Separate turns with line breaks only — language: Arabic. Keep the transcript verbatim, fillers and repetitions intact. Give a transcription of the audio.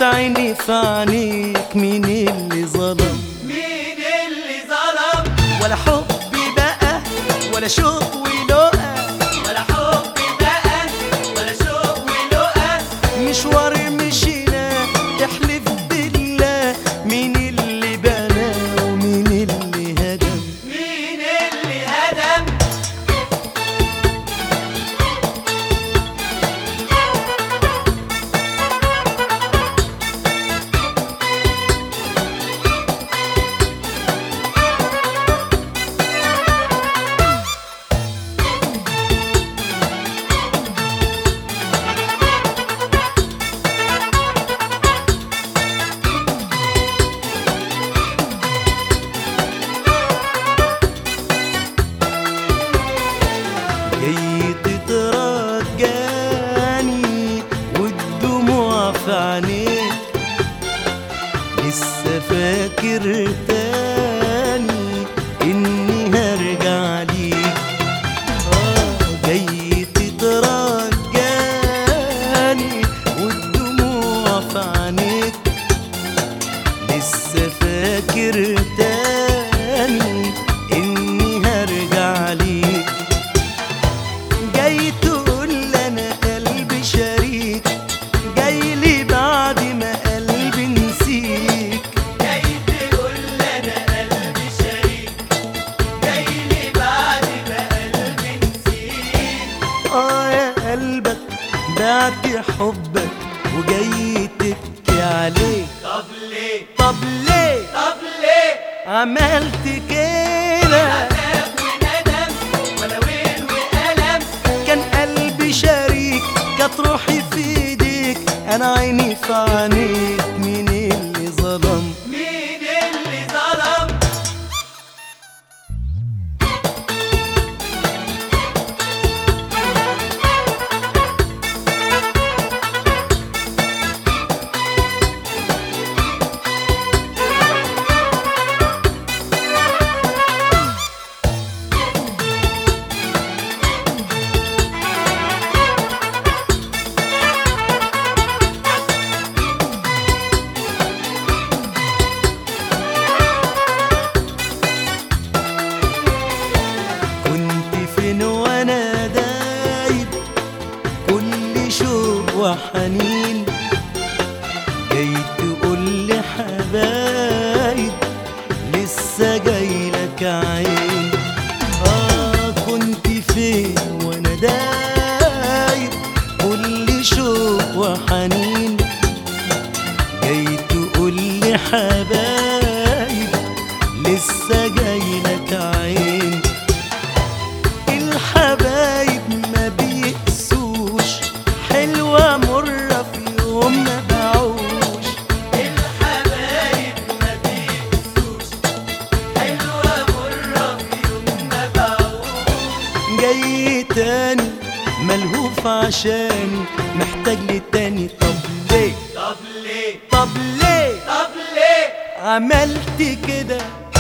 شفت عيني في عينيك، مين اللي ظلم؟
مين اللي ظلم؟
ولا حب بقى ولا شوق ولقى،
ولا حب بقى ولا شوق ولقى.
مشوار مشينا تحلف بالله، مين اللي بنى ومين اللي هدم؟
مين اللي هدم؟
جاي تترجاني والدموع في عينيك، لسه فاكر تاني اني هرجع ليك. آه جاي تترجاني والدموع في عينيك، لسه فاكر تاني اني هرجع ليك. جاي تقول انا قلبي شريك، جاي لي بعد ما قلبي نسيك.
جاي تقول انا قلبي شريك، جاي لي بعد ما قلبي نسيك.
اه يا قلبك بعت حبك وجاي تبكي عليك.
طب ليه؟
طب ليه
طب ليه؟
عملت كده؟
عذاب وندم ولا ويل وألم.
كان قلبي شريك، كانت روحي في ايديك، انا عيني في عينيك، مين اللي ظلم؟
مين اللي ظلم؟
كنت فين وانا دايب كل شوق وحنين، جاي تقول لي حبايب لسه جايلك عين. اه كنت فين وانا دايب كل شوق وحنين، جاي تقول لي حبايب لسه جايلك عين. الحبايب ما بيقسوش، حلوة مرة في يوم ما باعوش.
الحبايب ما بيقسوش، حلوة مرة في يوم ما باعوش.
جاي تاني ملهوف عشاني، محتاج لي تاني. طب ليه
طب ليه؟
طب ليه
طب ليه؟
عملت كده؟